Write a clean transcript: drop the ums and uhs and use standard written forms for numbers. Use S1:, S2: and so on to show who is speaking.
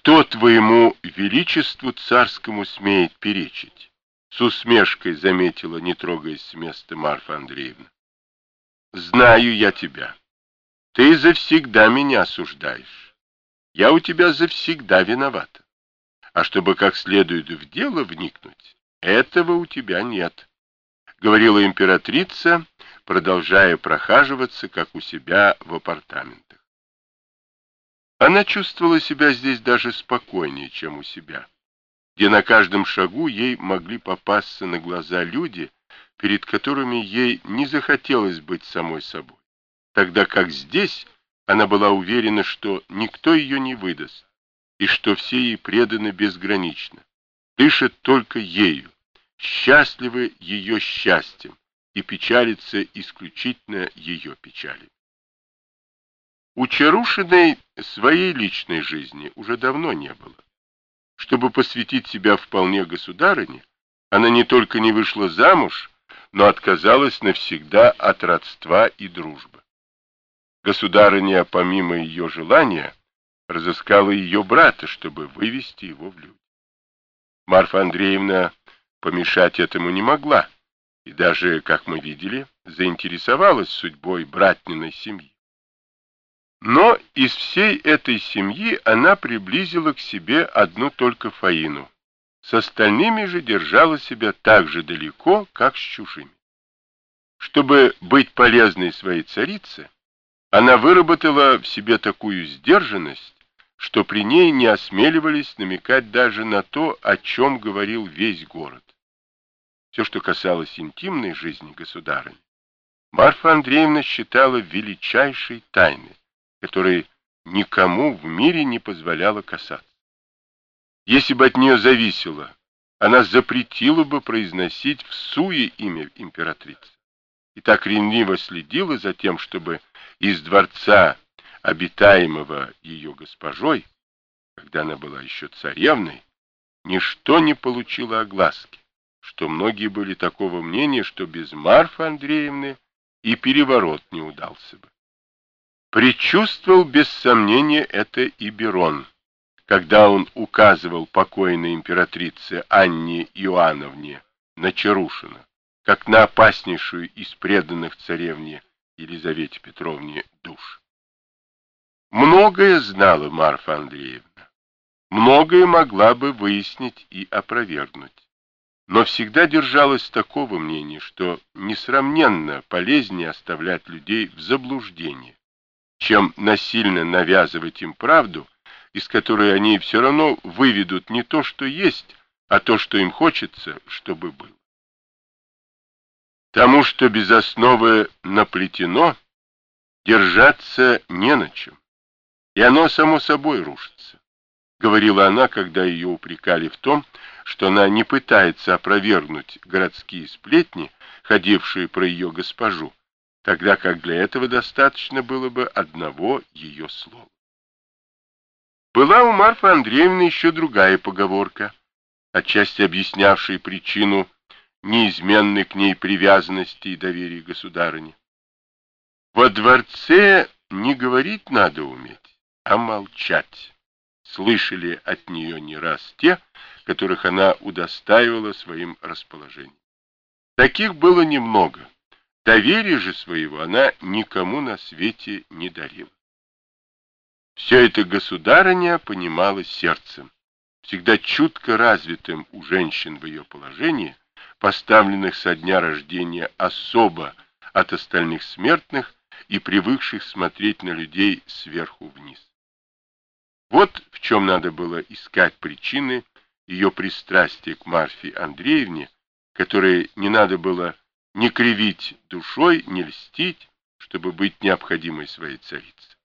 S1: кто твоему величеству царскому смеет перечить? С усмешкой заметила, не трогаясь с места, Марфа Андреевна. Знаю я тебя. Ты завсегда меня осуждаешь. Я у тебя завсегда виновата. А чтобы как следует в дело вникнуть, этого у тебя нет, говорила императрица, продолжая прохаживаться, как у себя в апартаментах. Она чувствовала себя здесь даже спокойнее, чем у себя, где на каждом шагу ей могли попасться на глаза люди, перед которыми ей не захотелось быть самой собой, тогда как здесь она была уверена, что никто ее не выдаст, и что все ей преданы безгранично, дышат только ею, счастливы ее счастьем и печалятся исключительно ее печалью. У Чарушиной своей личной жизни уже давно не было. Чтобы посвятить себя вполне государыне, она не только не вышла замуж, но отказалась навсегда от родства и дружбы. Государыня, помимо ее желания, разыскала ее брата, чтобы вывести его в люди. Марфа Андреевна помешать этому не могла, и даже, как мы видели, заинтересовалась судьбой братниной семьи. Но из всей этой семьи она приблизила к себе одну только Фаину. С остальными же держала себя так же далеко, как с чужими. Чтобы быть полезной своей царице, она выработала в себе такую сдержанность, что при ней не осмеливались намекать даже на то, о чем говорил весь город. Все, что касалось интимной жизни государыни, Марфа Андреевна считала величайшей тайной, которой никому в мире не позволяла касаться. Если бы от нее зависело, она запретила бы произносить всуе имя императрицы, и так ревниво следила за тем, чтобы из дворца, обитаемого ее госпожой, когда она была еще царевной, ничто не получило огласки, что многие были такого мнения, что без Марфы Андреевны и переворот не удался бы. Предчувствовал без сомнения это и Берон, когда он указывал покойной императрице Анне Иоанновне на Чарушина, как на опаснейшую из преданных царевне Елизавете Петровне душ. Многое знала Марфа Андреевна, многое могла бы выяснить и опровергнуть, но всегда держалась такого мнения, что несравненно полезнее оставлять людей в заблуждении, чем насильно навязывать им правду, из которой они все равно выведут не то, что есть, а то, что им хочется, чтобы было. Тому, что без основы наплетено, держаться не на чем, и оно само собой рушится, говорила она, когда ее упрекали в том, что она не пытается опровергнуть городские сплетни, ходившие про ее госпожу, тогда как для этого достаточно было бы одного ее слова. Была у Марфы Андреевны еще другая поговорка, отчасти объяснявшая причину неизменной к ней привязанности и доверия государыне. Во дворце не говорить надо уметь, а молчать. Слышали от нее не раз те, которых она удостаивала своим расположением. Таких было немного. Доверия же своего она никому на свете не дарила. Все это государыня понимала сердцем, всегда чутко развитым у женщин в ее положении, поставленных со дня рождения особо от остальных смертных и привыкших смотреть на людей сверху вниз. Вот в чем надо было искать причины ее пристрастия к Марфе Андреевне, которой не надо было ни кривить душой, ни льстить, чтобы быть необходимой своей царицей.